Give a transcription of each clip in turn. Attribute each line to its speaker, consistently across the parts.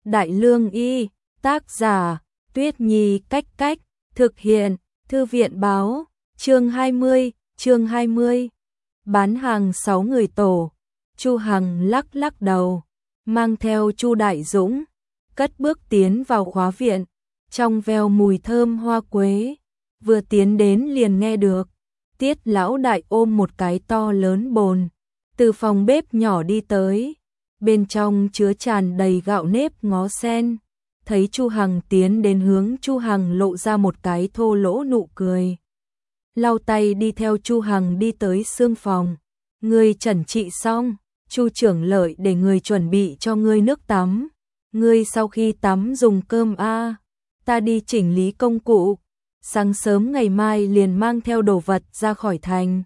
Speaker 1: Đại Lương Y, tác giả, Tuyết Nhi Cách Cách, thực hiện, Thư viện báo, chương 20, bán hàng 6 người tổ. Chu Hằng lắc lắc đầu, mang theo Chu Đại Dũng, cất bước tiến vào khóa viện, trong veo mùi thơm hoa quế, vừa tiến đến liền nghe được. Tiết lão đại ôm một cái to lớn bồn, từ phòng bếp nhỏ đi tới, bên trong chứa tràn đầy gạo nếp ngó sen. Thấy Chu Hằng tiến đến hướng Chu Hằng lộ ra một cái thô lỗ nụ cười. Lau tay đi theo Chu Hằng đi tới xương phòng. Ngươi chuẩn trị xong, Chu trưởng lợi để người chuẩn bị cho ngươi nước tắm. Ngươi sau khi tắm dùng cơm ta đi chỉnh lý công cụ. Sáng sớm ngày mai liền mang theo đồ vật ra khỏi thành.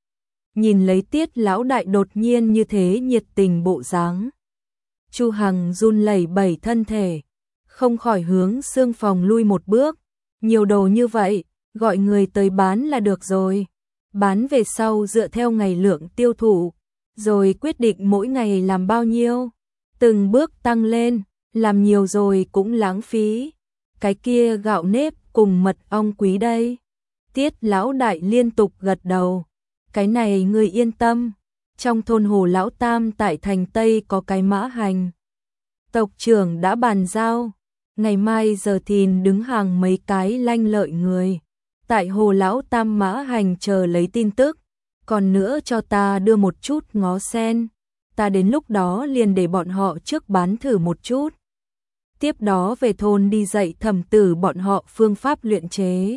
Speaker 1: Nhìn lấy Tiết lão đại đột nhiên như thế nhiệt tình bộ dáng, Chu Hằng run lẩy bẩy thân thể, không khỏi hướng xương phòng lui một bước. Nhiều đồ như vậy, gọi người tới bán là được rồi. Bán về sau dựa theo ngày lượng tiêu thụ, rồi quyết định mỗi ngày làm bao nhiêu. Từng bước tăng lên, làm nhiều rồi cũng lãng phí. Cái kia gạo nếp cùng mật ong quý đây. Tiết lão đại liên tục gật đầu. Cái này ngươi yên tâm. Trong thôn Hồ Lão Tam tại thành Tây có cái mã hành. Tộc trưởng đã bàn giao. Ngày mai giờ thìn đứng hàng mấy cái lanh lợi người. Tại Hồ Lão Tam mã hành chờ lấy tin tức. Còn nữa cho ta đưa một chút ngó sen. Ta đến lúc đó liền để bọn họ trước bán thử một chút. Tiếp đó về thôn đi dạy thẩm tử bọn họ phương pháp luyện chế.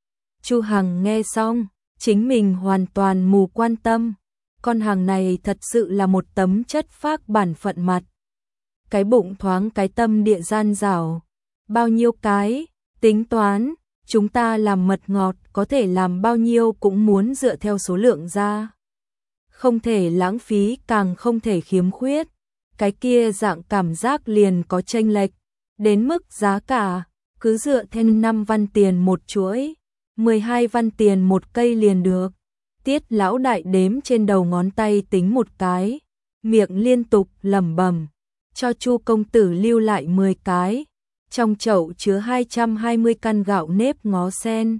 Speaker 1: Chu Hằng nghe xong, chính mình hoàn toàn mù quan tâm. Con hàng này thật sự là một tấm chất phác bản phận mặt. Cái bụng thoáng cái tâm địa gian dảo. Bao nhiêu cái, tính toán, chúng ta làm mật ngọt có thể làm bao nhiêu cũng muốn dựa theo số lượng ra. Không thể lãng phí càng không thể khiếm khuyết. Cái kia dạng cảm giác liền có chênh lệch. Đến mức giá cả, cứ dựa theo 5 văn tiền một chuỗi, 12 văn tiền một cây liền được. Tiết lão đại đếm trên đầu ngón tay tính một cái, miệng liên tục lẩm bẩm, cho Chu công tử lưu lại 10 cái. Trong chậu chứa 220 căn gạo nếp ngó sen.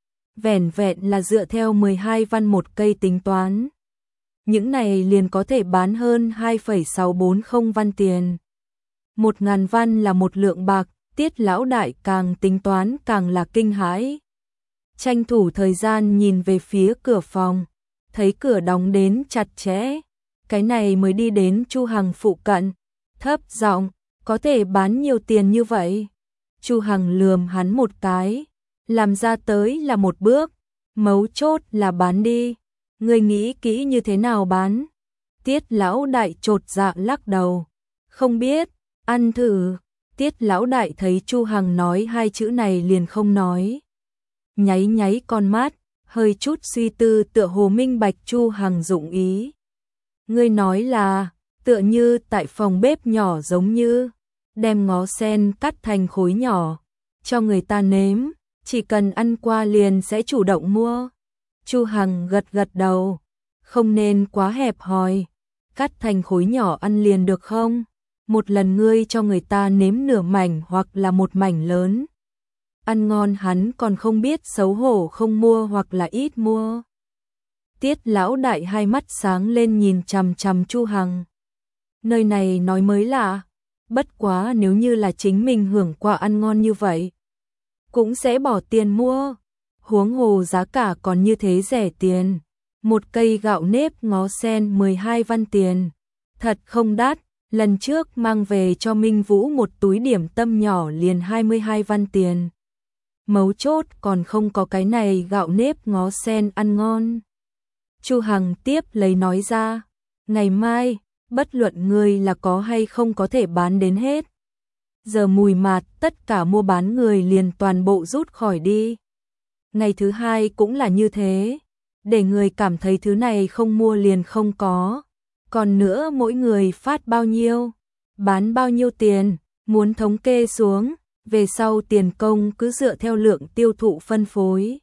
Speaker 1: Vẻn vẹn là dựa theo 12 văn một cây tính toán. Những này liền có thể bán hơn 2,640 văn tiền. 1.000 văn là một lượng bạc. Tiết lão đại càng tính toán càng là kinh hãi. Tranh thủ thời gian nhìn về phía cửa phòng, thấy cửa đóng đến chặt chẽ. Cái này mới đi đến Chu Hằng phụ cận, thấp giọng, có thể bán nhiều tiền như vậy? Chu Hằng lườm hắn một cái, làm ra tới là một bước, mấu chốt là bán đi. Ngươi nghĩ kỹ như thế nào bán? Tiết lão đại chột dạ lắc đầu, không biết, ăn thử. Tiết lão đại thấy Chu Hằng nói hai chữ này liền không nói. Nháy nháy con mắt, hơi chút suy tư tựa hồ minh bạch Chu Hằng dụng ý. Ngươi nói là, tựa như tại phòng bếp nhỏ giống như, đem ngó sen cắt thành khối nhỏ, cho người ta nếm, chỉ cần ăn qua liền sẽ chủ động mua. Chu Hằng gật gật đầu, không nên quá hẹp hòi, cắt thành khối nhỏ ăn liền được không? Một lần ngươi cho người ta nếm nửa mảnh hoặc là một mảnh lớn. Ăn ngon hắn còn không biết xấu hổ không mua hoặc là ít mua. Tiết lão đại hai mắt sáng lên nhìn chằm chằm Chu Hằng. Nơi này nói mới lạ, bất quá nếu như là chính mình hưởng qua ăn ngon như vậy, cũng sẽ bỏ tiền mua. Huống hồ giá cả còn như thế rẻ tiền. Một cây gạo nếp ngó sen 12 văn tiền. Thật không đắt. Lần trước mang về cho Minh Vũ một túi điểm tâm nhỏ liền 22 văn tiền. Mấu chốt còn không có cái này gạo nếp ngó sen ăn ngon. Chu Hằng tiếp lấy nói ra, ngày mai, bất luận người là có hay không có thể bán đến hết. Giờ mùi mạt tất cả mua bán người liền toàn bộ rút khỏi đi. Ngày thứ hai cũng là như thế, để người cảm thấy thứ này không mua liền không có. Còn nữa mỗi người phát bao nhiêu, bán bao nhiêu tiền, muốn thống kê xuống, về sau tiền công cứ dựa theo lượng tiêu thụ phân phối.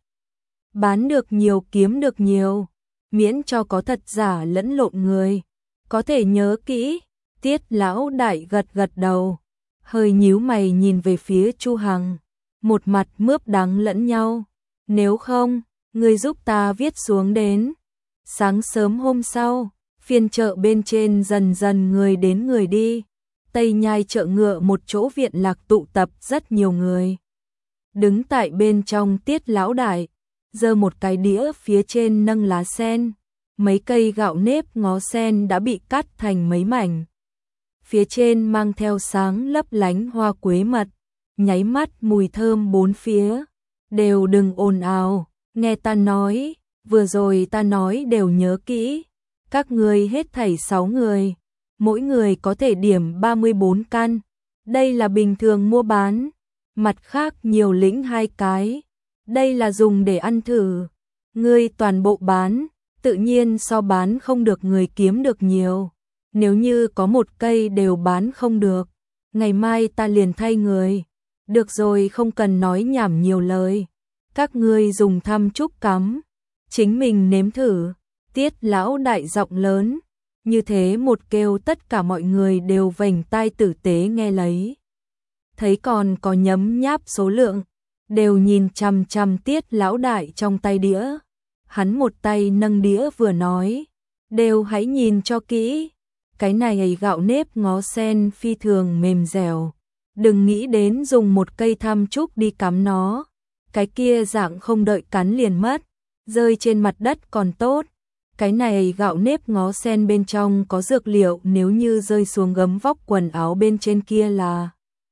Speaker 1: Bán được nhiều kiếm được nhiều, miễn cho có thật giả lẫn lộn người. Có thể nhớ kỹ. Tiết lão đại gật gật đầu, hơi nhíu mày nhìn về phía Chu Hằng, một mặt mướp đắng lẫn nhau. Nếu không, ngươi giúp ta viết xuống đến. Sáng sớm hôm sau, phiên chợ bên trên dần dần người đến người đi. Tây Nhai chợ ngựa một chỗ viện lạc tụ tập rất nhiều người. Đứng tại bên trong Tiết lão đại, giơ một cái đĩa phía trên nâng lá sen. Mấy cây gạo nếp ngó sen đã bị cắt thành mấy mảnh. Phía trên mang theo sáng lấp lánh hoa quế mật, nháy mắt mùi thơm bốn phía. Đều đừng ồn ào, nghe ta nói, vừa rồi ta nói đều nhớ kỹ. Các ngươi hết thảy 6 người, mỗi người có thể điểm 34 căn. Đây là bình thường mua bán, mặt khác nhiều lĩnh 2 cái. Đây là dùng để ăn thử. Ngươi toàn bộ bán, tự nhiên so bán không được người kiếm được nhiều. Nếu như có một cây đều bán không được, ngày mai ta liền thay người. Được rồi, không cần nói nhảm nhiều lời. Các ngươi dùng thăm trúc cắm, chính mình nếm thử. Tiết lão đại giọng lớn, như thế một kêu tất cả mọi người đều vành tai tử tế nghe lấy. Thấy còn có nhấm nháp số lượng, đều nhìn chằm chằm Tiết lão đại trong tay đĩa. Hắn một tay nâng đĩa vừa nói, đều hãy nhìn cho kỹ. Cái này gạo nếp ngó sen phi thường mềm dẻo. Đừng nghĩ đến dùng một cây tham trúc đi cắm nó. Cái kia dạng không đợi cắn liền mất, rơi trên mặt đất còn tốt. Cái này gạo nếp ngó sen bên trong có dược liệu, nếu như rơi xuống gấm vóc quần áo bên trên kia là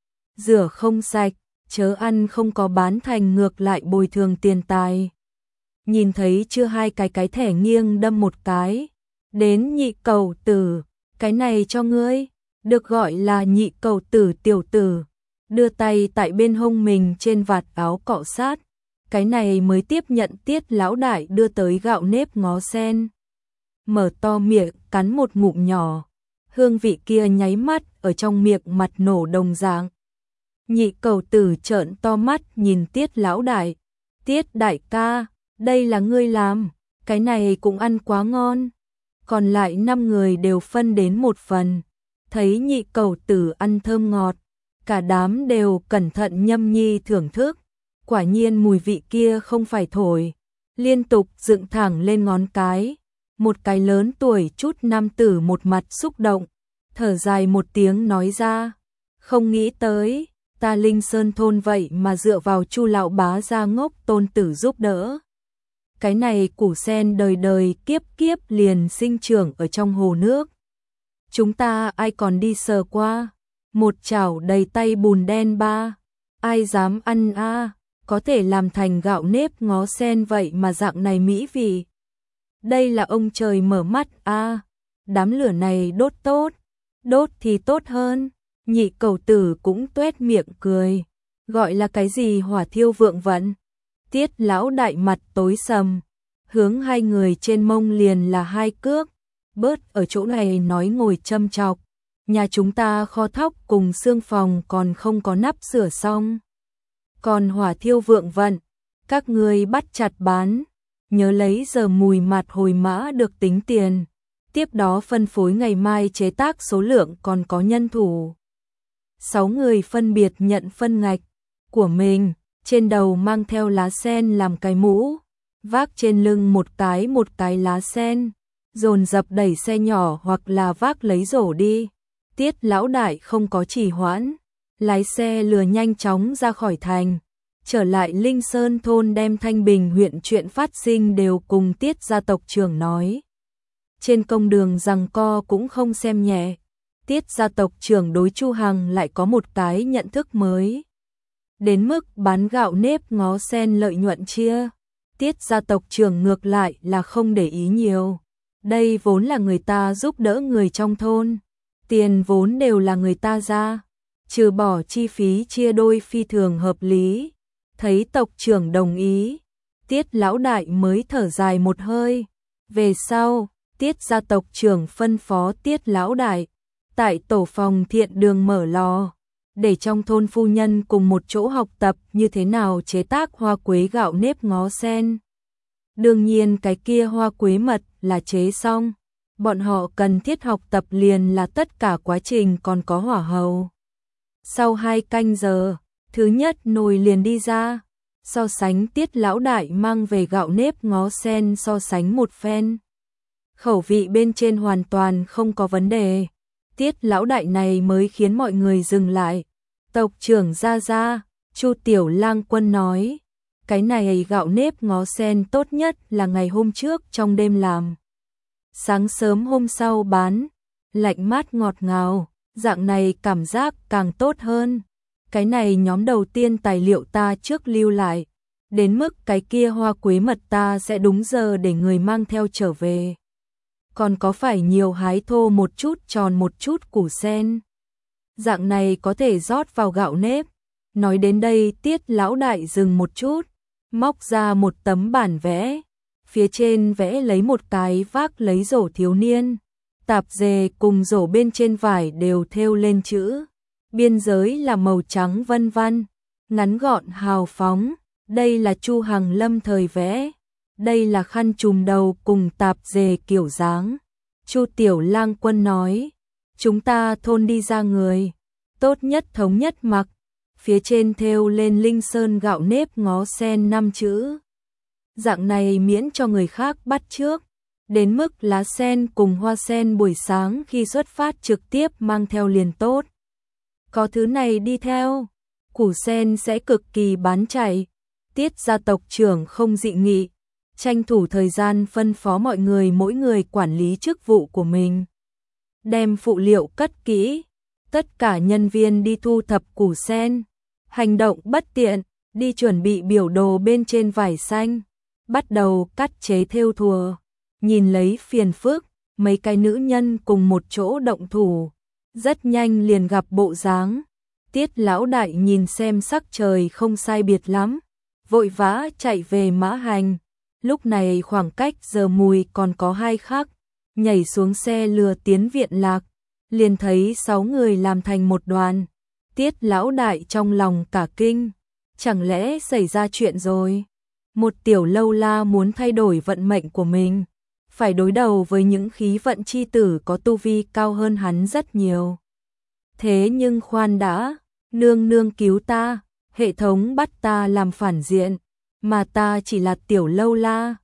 Speaker 1: rửa không sạch, chớ ăn không có bán thành ngược lại bồi thường tiền tài. Nhìn thấy chưa, hai cái thẻ nghiêng đâm một cái. Đến Nhị Cẩu Tử, cái này cho ngươi, được gọi là Nhị Cẩu Tử tiểu tử. Đưa tay tại bên hông mình trên vạt áo cọ sát, cái này mới tiếp nhận Tiết lão đại đưa tới gạo nếp ngó sen. Mở to miệng cắn một ngụm nhỏ, hương vị kia nháy mắt ở trong miệng mặt nổ đồng dạng. Nhị Cẩu Tử trợn to mắt nhìn Tiết lão đại. Tiết đại ca, đây là ngươi làm, cái này cũng ăn quá ngon. Còn lại 5 người đều phân đến một phần. Thấy Nhị Cẩu Tử ăn thơm ngọt, cả đám đều cẩn thận nhâm nhi thưởng thức. Quả nhiên mùi vị kia không phải thổi. Liên tục dựng thẳng lên ngón cái. Một cái lớn tuổi chút nam tử một mặt xúc động, thở dài một tiếng nói ra. Không nghĩ tới, ta Linh Sơn thôn vậy mà dựa vào Chu lão bá gia ngốc tôn tử giúp đỡ. Cái này củ sen đời đời kiếp kiếp liền sinh trưởng ở trong hồ nước. Chúng ta ai còn đi sờ qua, một chảo đầy tay bùn đen ba, ai dám ăn a, có thể làm thành gạo nếp ngó sen vậy mà dạng này mỹ vị. Đây là ông trời mở mắt a, đám lửa này đốt tốt, đốt thì tốt hơn. Nhị Cẩu Tử cũng tuét miệng cười, gọi là cái gì hỏa thiêu vượng vận. Tiết lão đại mặt tối sầm, hướng 2 người trên mông liền là 2 cước. Bớt ở chỗ này nói ngồi châm chọc, nhà chúng ta kho thóc cùng xương phòng còn không có nắp sửa xong. Còn hỏa thiêu vượng vận, các ngươi bắt chặt bán, nhớ lấy giờ mùi mặt hồi mã được tính tiền. Tiếp đó phân phối ngày mai chế tác số lượng còn có nhân thủ. 6 người phân biệt nhận phân ngạch của mình, trên đầu mang theo lá sen làm cái mũ, vác trên lưng một cái lá sen, dồn dập đẩy xe nhỏ hoặc là vác lấy rổ đi. Tiết lão đại không có trì hoãn, lái xe lừa nhanh chóng ra khỏi thành, trở lại Linh Sơn thôn đem Thanh Bình huyện chuyện phát sinh đều cùng Tiết gia tộc trưởng nói. Trên công đường giằng co cũng không xem nhẹ, Tiết gia tộc trưởng đối Chu Hằng lại có một cái nhận thức mới. Đến mức bán gạo nếp ngó sen lợi nhuận chia, Tiết gia tộc trưởng ngược lại là không để ý nhiều. Đây vốn là người ta giúp đỡ người trong thôn, tiền vốn đều là người ta ra, trừ bỏ chi phí chia đôi phi thường hợp lý. Thấy tộc trưởng đồng ý, Tiết lão đại mới thở dài một hơi. Về sau, Tiết gia tộc trưởng phân phó Tiết lão đại tại tổ phòng thiện đường mở lò, để trong thôn phu nhân cùng một chỗ học tập như thế nào chế tác hoa quế gạo nếp ngó sen. Đương nhiên cái kia hoa quế mật là chế xong, bọn họ cần thiết học tập liền là tất cả quá trình còn có hỏa hầu. Sau 2 canh giờ, thứ nhất nồi liền đi ra. So sánh Tiết lão đại mang về gạo nếp ngó sen so sánh một phen. Khẩu vị bên trên hoàn toàn không có vấn đề. Tiết lão đại này mới khiến mọi người dừng lại. Tộc trưởng ra, Chu Tiểu Lang Quân nói, cái này gạo nếp ngó sen tốt nhất là ngày hôm trước trong đêm làm. Sáng sớm hôm sau bán, lạnh mát ngọt ngào, dạng này cảm giác càng tốt hơn. Cái này nhóm đầu tiên tài liệu ta trước lưu lại, đến mức cái kia hoa quế mật ta sẽ đúng giờ để người mang theo trở về. Còn có phải nhiều hái thô một chút tròn một chút củ sen. Dạng này có thể rót vào gạo nếp. Nói đến đây Tiết lão đại dừng một chút, móc ra một tấm bản vẽ. Phía trên vẽ lấy một cái vác lấy rổ thiếu niên. Tạp dề cùng rổ bên trên vải đều thêu lên chữ. Biên giới là màu trắng vân vân, ngắn gọn hào phóng. Đây là Chu Hằng Lâm thời vẽ. Đây là khăn trùm đầu cùng tạp dề kiểu dáng. Chu Tiểu Lang Quân nói, chúng ta thôn đi ra người, tốt nhất thống nhất mặc. Phía trên thêu lên Linh Sơn gạo nếp ngó sen 5 chữ. Dạng này miễn cho người khác bắt chước. Đến mức lá sen cùng hoa sen buổi sáng khi xuất phát trực tiếp mang theo liền tốt. Có thứ này đi theo, củ sen sẽ cực kỳ bán chạy. Tiết gia tộc trưởng không dị nghị, tranh thủ thời gian phân phó mọi người mỗi người quản lý chức vụ của mình. Đem phụ liệu cất kỹ, tất cả nhân viên đi thu thập củ sen. Hành động bất tiện, đi chuẩn bị biểu đồ bên trên vải xanh. Bắt đầu cắt chế thêu thùa. Nhìn lấy phiền phức, mấy cái nữ nhân cùng một chỗ động thủ. Rất nhanh liền gặp bộ dáng. Tiết lão đại nhìn xem sắc trời không sai biệt lắm, vội vã chạy về Mã Hành. Lúc này khoảng cách giờ mùi còn có 2 khắc, nhảy xuống xe lừa tiến viện lạc, liền thấy 6 người làm thành một đoàn. Tiết lão đại trong lòng cả kinh, chẳng lẽ xảy ra chuyện rồi? Một tiểu lâu la muốn thay đổi vận mệnh của mình, phải đối đầu với những khí vận chi tử có tu vi cao hơn hắn rất nhiều. Thế nhưng khoan đã, nương nương cứu ta, hệ thống bắt ta làm phản diện, mà ta chỉ là tiểu lâu la,